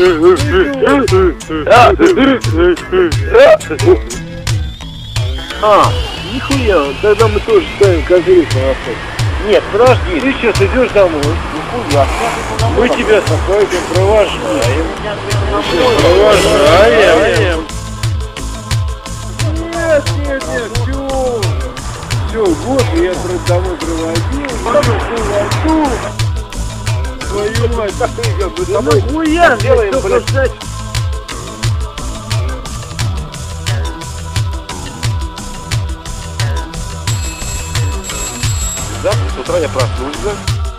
Нихуя, тогда мы тоже ставим козырек на авто. Нет, подожди, ты сейчас идешь домой. Нихуя. Мы тебя с автомобилем провожаем. Провожаем. Нет, все. Все, вот я домой проводил. Твою мать, нихуя, делаем, блядь. Завтра с утра я проснулся.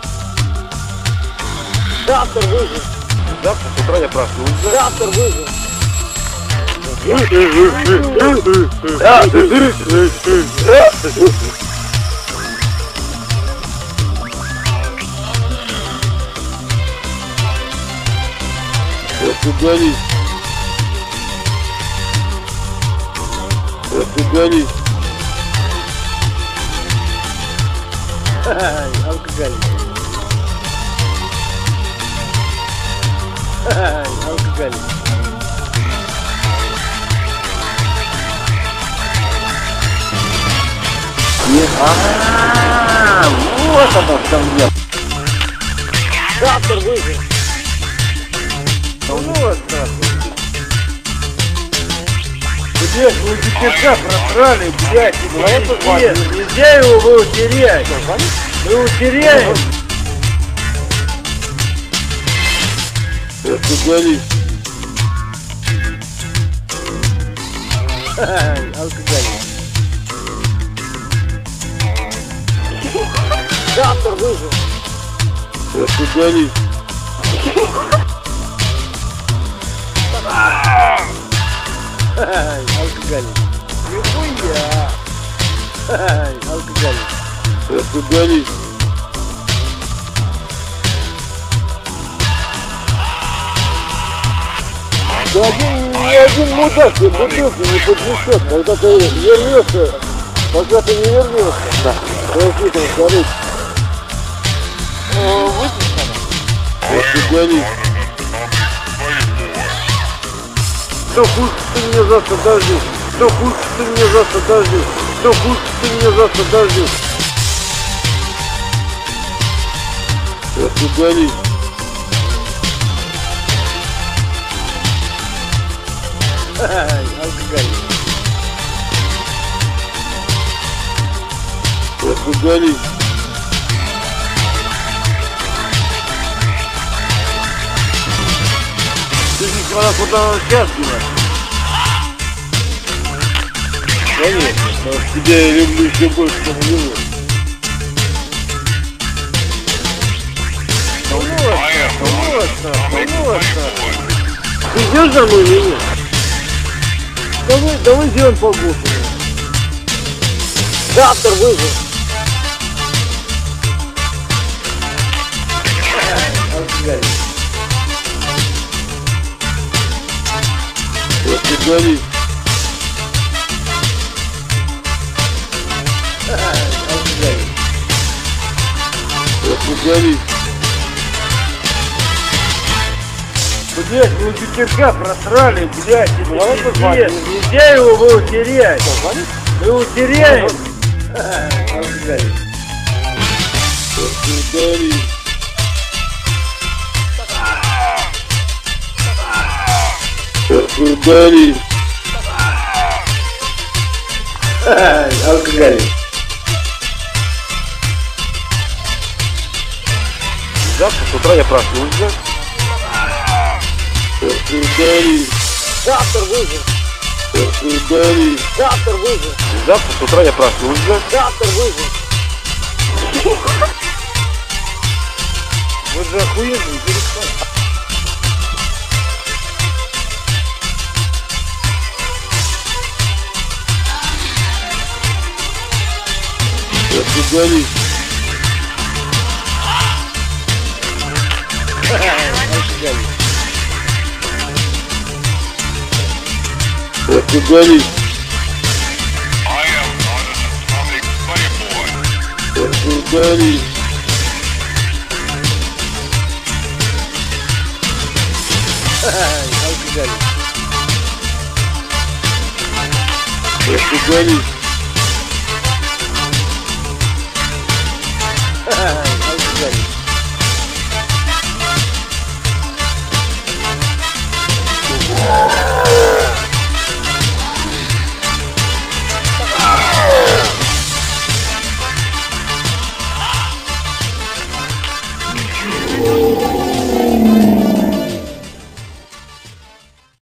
Завтра выжил. Завтра с утра я проснулся. Завтра выжил. Отугались. Отугались. Алкоголь. Алкоголь. Вот оно в чем дело. Завтра выжил. Вот нахуй. Блядь, вы теперь просрали, блядь, нельзя его вы утерять. Мы утеряем. Отугались. Алкоголь. Завтра выжил. Отугались. Алкоголь. Нихуя. Алкоголь. Отугались. Да ни один мудак тебе бутылку не поднесет, когда ты вернешься, пока ты не вернешься. Да. Подожди там, короче. Отугались. Что хуй ты меня завтра дождешь? Что хуй ты меня завтра дождешь? Что хуй ты меня завтра дождешь? Отугались. Алкоголь. Отугались. Ты не сказал, куда он сейчас делать? Конечно, потому что тебя я люблю еще больше, чем его. Вот. Ты идешь домой или нет? Давай сделаем погоду. Завтра выжил. Отугались. Отугались. Блять, вы пятерка просрали, блять, нельзя его вы утерять. Мы утеряем. Отугались. Отугались. Алкоголь. Завтра с утра я проснулся. Отугались. Завтра выжил. Отугались. Завтра выжил. Завтра с утра я проснулся. Завтра выжил. Вот же охуенный перестал. Отугались. Отугались. Отугались. Алкоголик. Алкоголик. Алкоголик.